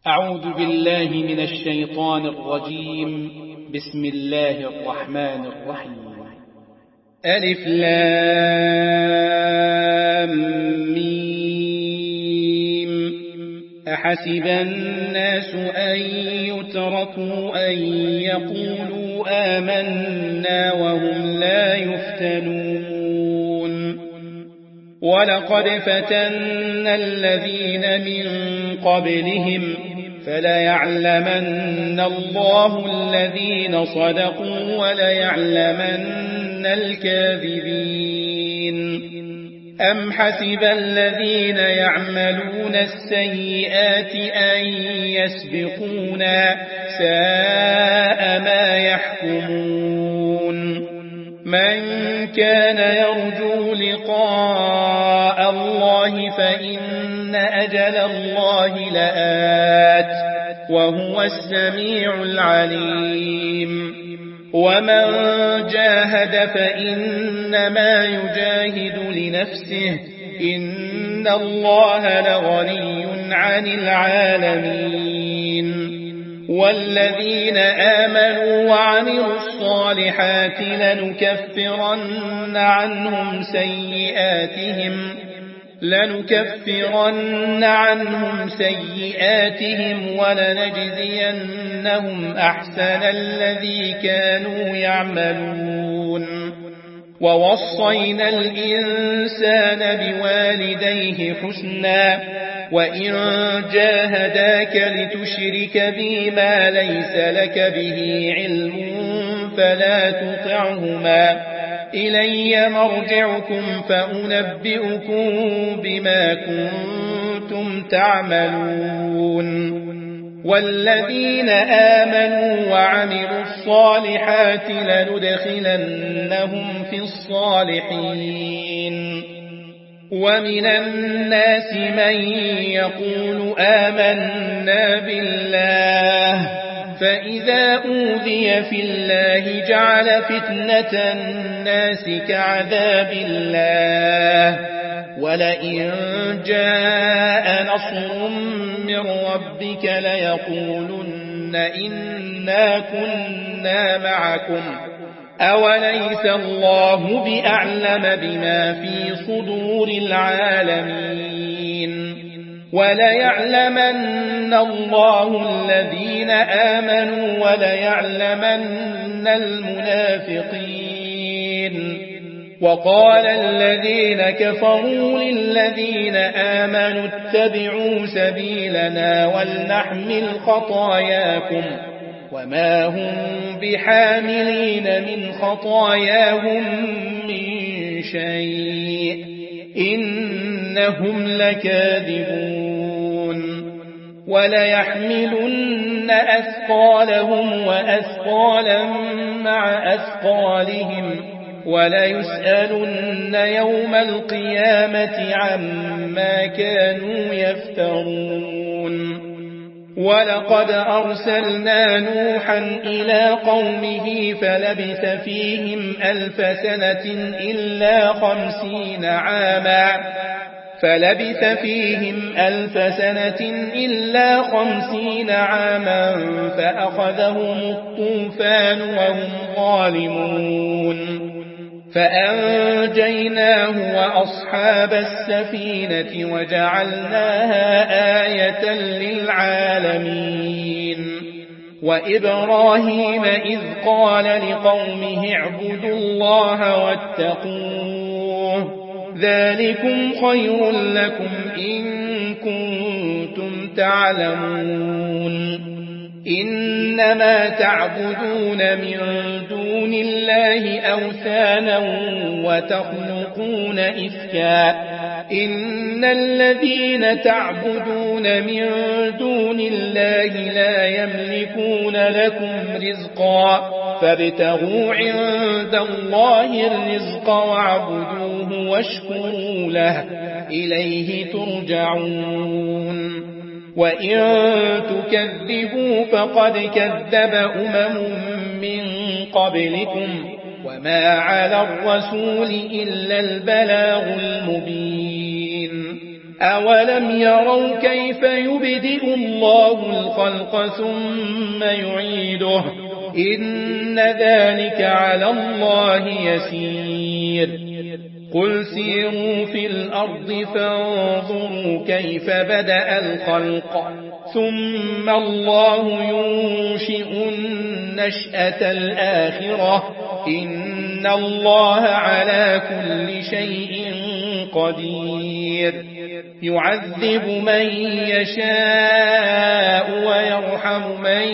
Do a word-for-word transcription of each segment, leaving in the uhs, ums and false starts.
أعوذ بالله من الشيطان الرجيم. بسم الله الرحمن الرحيم. ألف لام ميم. أحسب الناس أن يتركوا أن يقولوا آمنا وهم لا يفتنون. ولقد فتنا الذين من قبلهم فليعلمن الله الذين صدقوا وليعلمن الكاذبين. أم حسب الذين يعملون السيئات أن يسبقونا ساء ما يحكمون. من كان يرجو لقاء الله فإن أجل الله لآت وهو السميع العليم. ومن جاهد فإنما يجاهد لنفسه إن الله لغني عن العالمين. والذين آمنوا وعملوا الصالحات لنكفرن عنهم سيئاتهم لنكفرن عنهم سيئاتهم ولنجزينهم أحسن الذي كانوا يعملون. ووصينا الإنسان بوالديه حسنا وإن جاهداك لتشرك بي ما ليس لك به علم فلا تطعهما إلي مرجعكم فأنبئكم بما كنتم تعملون. والذين آمنوا وعملوا الصالحات لندخلنهم في الصالحين. ومن الناس من يقول آمنا بالله فإذا أوذي في الله جعل فتنة الناس كعذاب الله. ولئن جاء نصر من ربك ليقولن إنا كنا معكم أوليس الله بأعلم بما في صدور العالمين. وليعلمن الله الذين آمنوا وليعلمن المنافقين. وقال الذين كفروا للذين آمنوا اتبعوا سبيلنا ولنحمل خطاياكم وما هم بحاملين من خطاياهم من شيء إنهم لكاذبون. وليحملن أثقالهم وأثقالا مع أثقالهم وليسألن يوم القيامة عما كانوا يفترون. ولقد أرسلنا نوحا إلى قومه فلبث فيهم ألف سنة إلا خمسين عاما فلبث فيهم ألف سنة إلا خمسين عاما فأخذهم الطوفان وهم ظالمون. فأنجيناه وأصحاب السفينة وجعلناها آية للعالمين. وإبراهيم إذ قال لقومه اعبدوا الله واتقوه ذلكم خير لكم إن كنتم تعلمون. إنما تعبدون من دون الله أوثانا وتخلقون إفكا إن الذين تعبدون من دون الله لا يملكون لكم رزقا فابتغوا عند الله الرزق واعبدوه واشكروا له إليه ترجعون. وإن تكذبوا فقد كذب أمم من قبلكم وما على الرسول إلا البلاغ المبين. أولم يروا كيف يبدئ الله الخلق ثم يعيده إن ذلك على الله يسير قل سيروا في الأرض فانظروا كيف بدأ الخلق ثم الله ينشئ النشأة الآخرة إن الله على كل شيء قدير يعذب من يشاء ويرحم من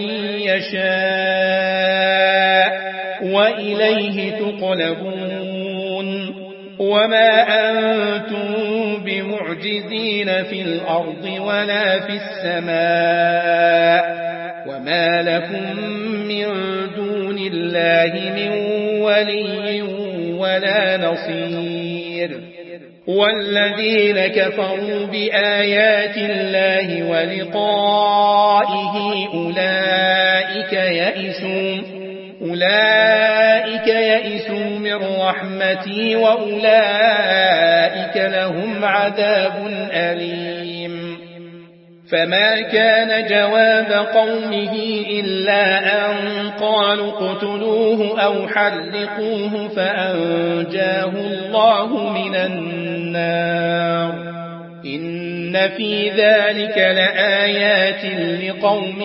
يشاء وإليه تقلبون وما أنتم بمعجزين في الأرض ولا في السماء وما لكم من دون الله من ولي ولا نصير والذين كفروا بآيات الله ولقائه أولئك يئسون أولئك يئسوا من رحمتي وأولئك لهم عذاب أليم فما كان جواب قومه إلا أن قالوا اقتلوه أو حرقوه فأنجاه الله من النار إن في ذلك لآيات لقوم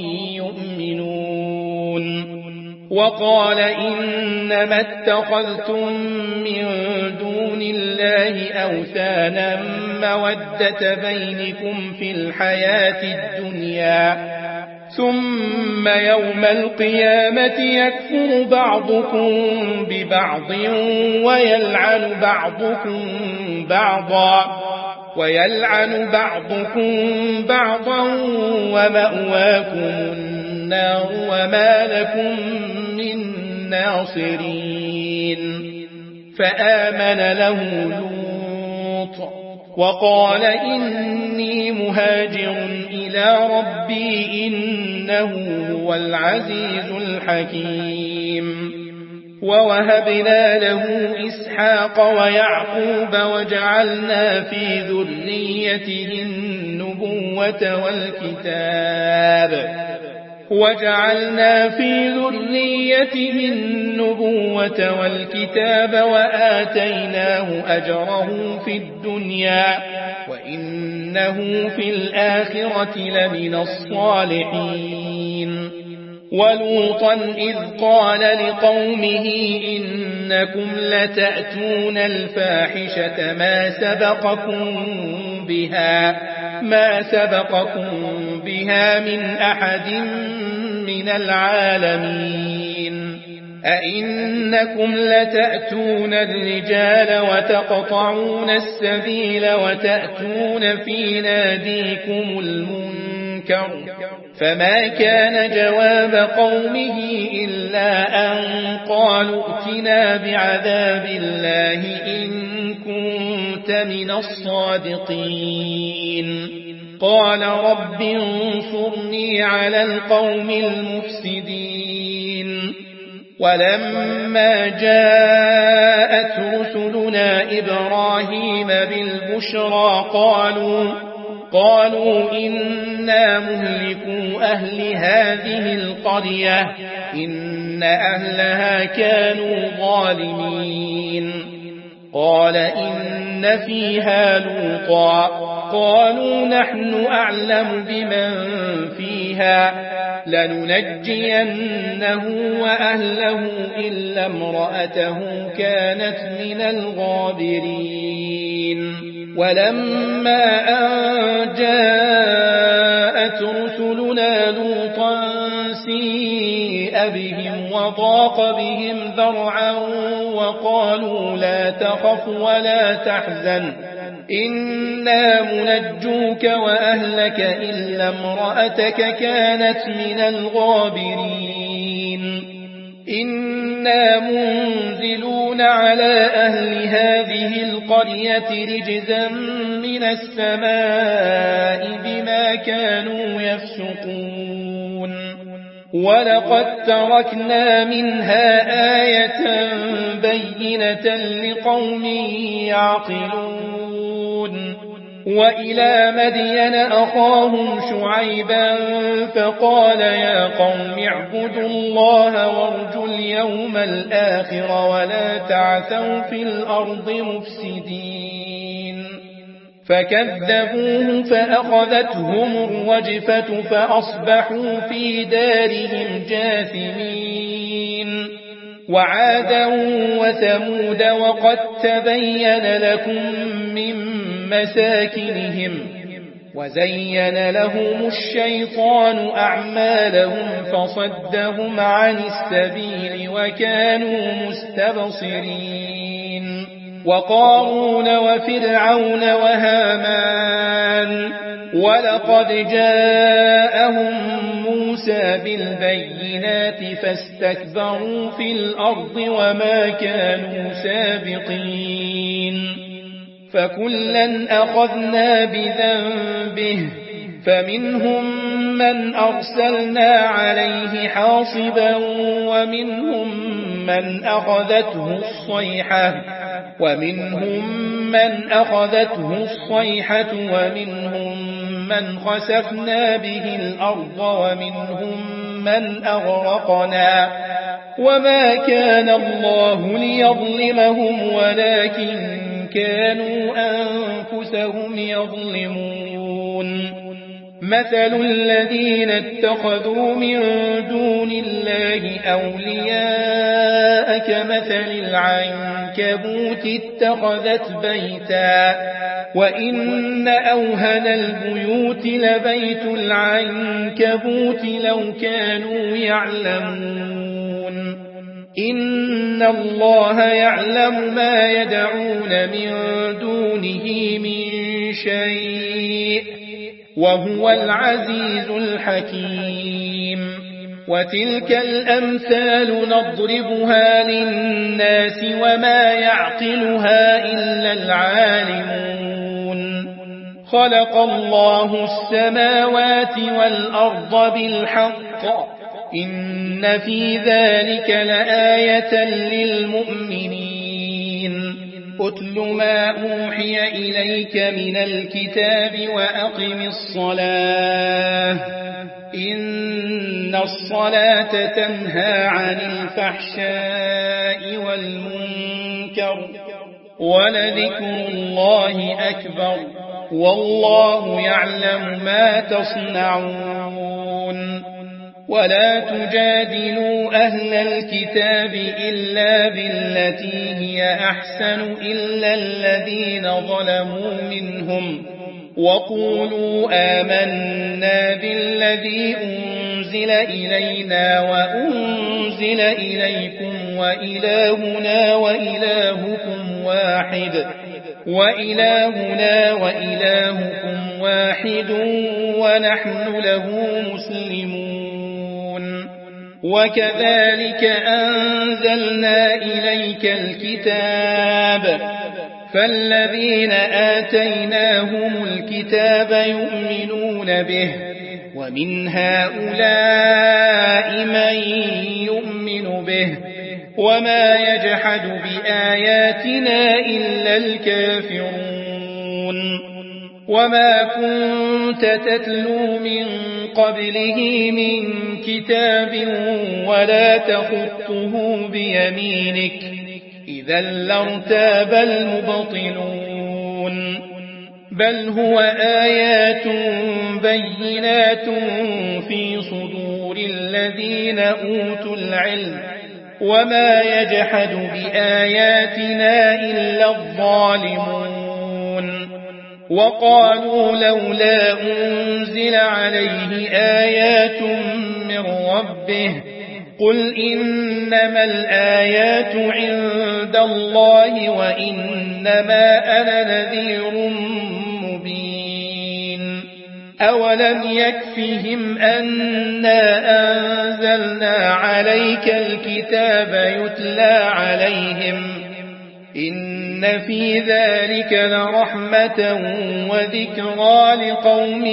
يؤمنون وقال إنما اتخذتم من دون الله أوثانا مودة بينكم في الحياة الدنيا ثم يوم القيامة يكفر بعضكم ببعض ويلعن بعضكم بعضا ويلعن بعضكم بعضا ومأواكم النار وما لكم من ناصرين فآمن له لوط وقال إني مهاجر إلى ربي إنه هو العزيز الحكيم ووهبنا له إسحاق ويعقوب وجعلنا في ذريته النبوة والكتاب وجعلنا في ذريته النبوة والكتاب وآتيناه أجره في الدنيا وإنه في الآخرة لمن الصالحين ولوطا إذ قال لقومه إنكم لتأتون الفاحشة ما سبقكم بها ما سبقكم بها من أحد من العالمين أئنكم لتأتون الرجال وتقطعون السبيل وتأتون في ناديكم المنكر فما كان جواب قومه إلا أن قالوا ائتنا بعذاب الله إن كنت من الصادقين قال رب انصرني على القوم المفسدين ولما جاءت رسلنا إبراهيم بالبشرى قالوا قالوا إنا مهلكوا أهل هذه القرية إن أهلها كانوا ظالمين قال إن فيها لوطا قالوا نحن أعلم بمن فيها لننجينه وأهله إلا امرأته كانت من الغابرين ولما أن جاءت رسلنا لوطا سيء بهم وضاق بهم ذرعا وقالوا لا تخف ولا تحزن إنا منجوك وأهلك إلا امرأتك كانت من الغابرين إنا منزلون على أهل هذه القرية رجزا من السماء بما كانوا يفسقون ولقد تركنا منها آية بينة لقوم يعقلون وإلى مدين أخاهم شعيبا فقال يا قوم اعبدوا الله وارجوا اليوم الآخر ولا تعثوا في الأرض مفسدين فكذبوه فأخذتهم الرجفة فأصبحوا في دارهم جاثمين وعادا وثمود وقد تبين لكم من مساكنهم وزين لهم الشيطان أعمالهم فصدهم عن السبيل وكانوا مستبصرين وقارون وفرعون وهامان ولقد جاءهم موسى بالبينات فاستكبروا في الأرض وما كانوا سابقين فكلا أخذنا بذنبه فمنهم من أرسلنا عليه حاصبا ومنهم من أخذته الصيحة ومنهم من أخذته الصيحة ومنهم من خسفنا به الأرض ومنهم من أغرقنا وما كان الله ليظلمهم ولكن كانوا أنفسهم يظلمون مثل الذين اتخذوا من دون الله أولياء كمثل العنكبوت اتخذت بيتا وإن أوهن البيوت لبيت العنكبوت لو كانوا يعلمون إن الله يعلم ما يدعون من دونه من شيء وهو العزيز الحكيم وتلك الأمثال نضربها للناس وما يعقلها إلا العالمون خلق الله السماوات والأرض بالحق إن في ذلك لآية للمؤمنين أتل ما أوحي إليك من الكتاب وأقم الصلاة إن الصلاة تنهى عن الفحشاء والمنكر ولذكر الله أكبر والله يعلم ما تصنعون ولا تجادلوا أهل الكتاب إلا بالتي هي أحسن إلا الذين ظلموا منهم وقولوا آمنا بالذي أنزل إلينا وأنزل إليكم وإلهنا وإلهكم واحد وإلهنا وإلهكم واحد ونحن له مسلمون وكذلك أنزلنا إليك الكتاب فالذين آتيناهم الكتاب يؤمنون به ومن هؤلاء من يؤمن به وما يجحد بآياتنا إلا الكافرون وما كنت تتلو من قبله من كتاب ولا تخطه بيمينك إذا لارتاب المبطلون بل هو آيات بينات في صدور الذين أوتوا العلم وما يجحد بآياتنا إلا الظالمون وقالوا لولا أنزل عليه آيات من ربه قل إنما الآيات عند الله وإنما أنا نذير مبين أولم يكفهم أنا أنزلنا عليك الكتاب يتلى عليهم إن في ذلك لرحمة وذكرى لقوم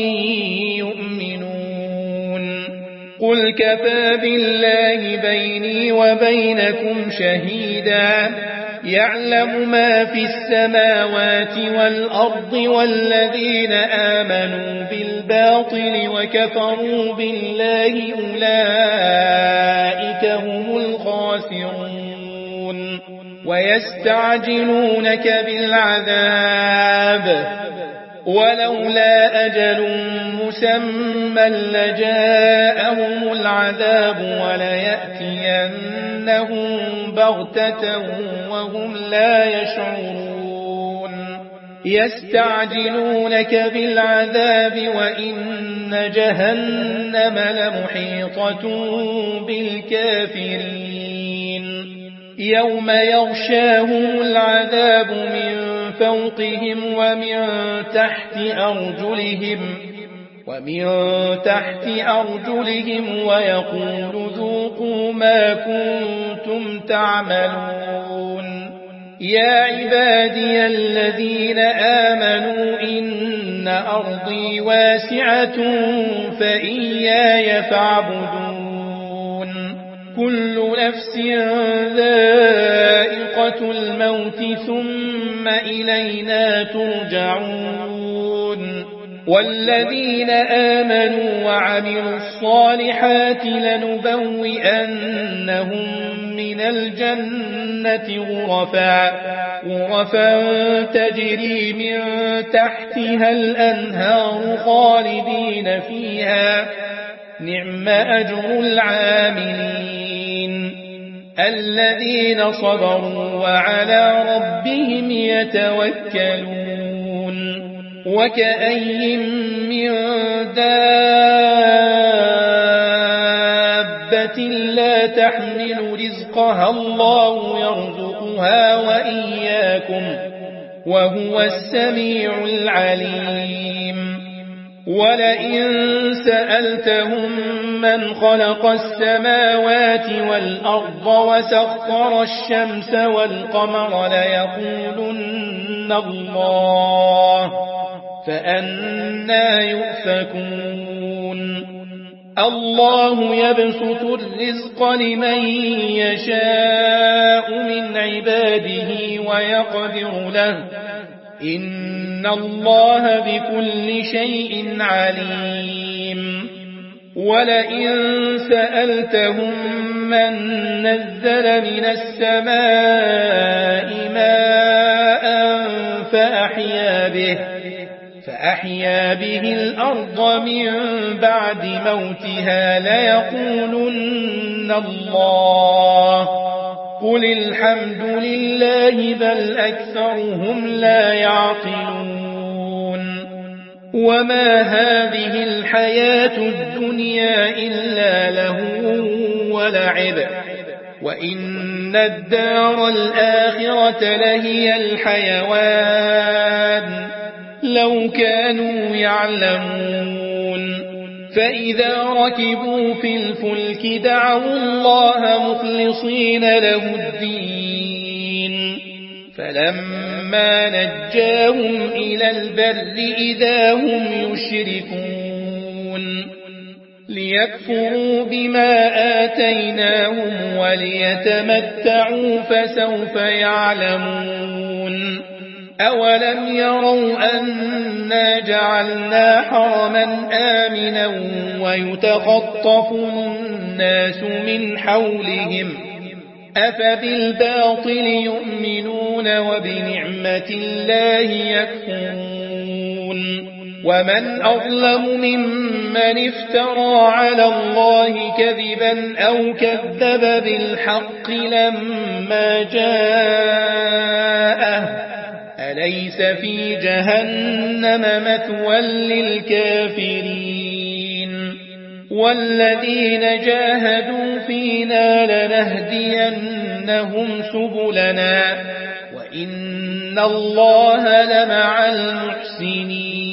يؤمنون قل كفى بالله بيني وبينكم شهيدا يعلم ما في السماوات والأرض والذين آمنوا بالباطل وكفروا بالله أولئك هم الخاسرون ويستعجلونك بالعذاب ولولا أجل مسمى لجاءهم العذاب وليأتينهم بغتة وهم لا يشعرون يستعجلونك بالعذاب وإن جهنم لمحيطة بالكافرين يوم يغشاهم العذاب من فوقهم ومن تحت أرجلهم ومن تحت أرجلهم ويقول ذوقوا ما كنتم تعملون يا عبادي الذين آمنوا إن أرضي واسعة فإياي فاعبدون كل نفس ذائقة الموت ثم إلينا ترجعون والذين آمنوا وعملوا الصالحات لنبوئنهم من الجنة غرفا غرفا تجري من تحتها الأنهار خالدين فيها نعم أجر العاملين الذين صبروا وعلى ربهم يتوكلون وكأي من دابة لا تحمل رزقها الله يرزقها وإياكم وهو السميع العليم ولئن سألتهم من خلق السماوات والأرض وسخر الشمس والقمر ليقولن الله فأنى يؤفكون الله يبسط الرزق لمن يشاء من عباده ويقدر له إن الله بكل شيء عليم ولئن سألتهم من نزل من السماء ماء فأحيا به فأحيا به الأرض من بعد موتها ليقولن الله قل الحمد لله بل أكثرهم لا يعقلون وما هذه الحياة الدنيا إلا لهو ولعب وإن الدار الآخرة لهي الحيوان لو كانوا يعلمون فإذا ركبوا في الفلك دعوا الله مخلصين له الدين فلما نجاهم إلى البر إذا هم يشركون ليكفروا بما آتيناهم وليتمتعوا فسوف يعلمون أولم يروا أنا جعلنا حرما آمنا ويتخطف الناس من حولهم أفبالباطل يؤمنون وبنعمة الله يكفرون ومن أظلم ممن افترى على الله كذبا أو كذب بالحق لما جاءه أليس في جهنم مثوى للكافرين والذين جاهدوا فينا لنهدينهم سبلنا وإن الله لمع المحسنين